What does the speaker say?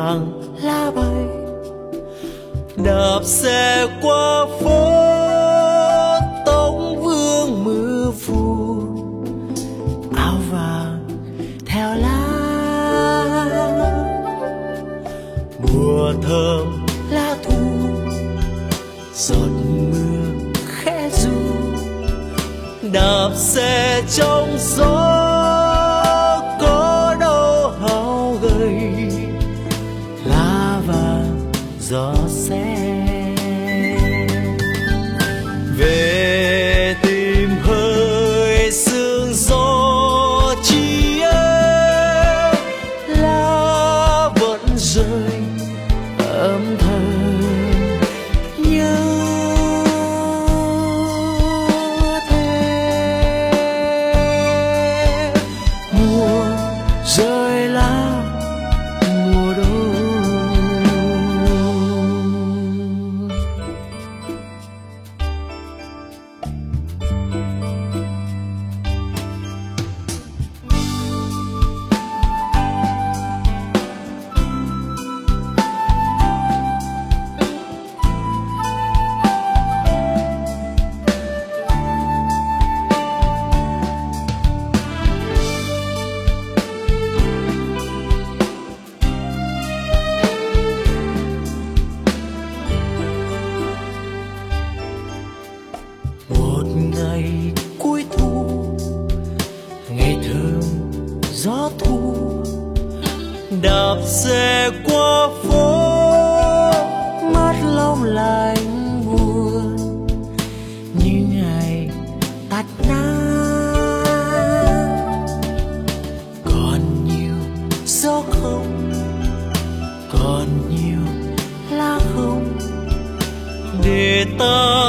vàng lá bay, đạp xe qua phố Tống Vương mưa phùn, áo vàng theo lá, mùa thơm lá thu, giọt mưa khẽ ru, đạp xe trong gió có đâu hao gầy, lá vàng gió se về tìm hơi sương gió chi ơi, lá vẫn rơi âm thầm nhớ thế. Mùa rơi lá mùa đông, một ngày cuối thu, ngày thơm gió thu, đạp xe qua phố mắt long lanh buồn như ngày tắt nắng. Còn nhiều gió không, còn nhiều lá không để ta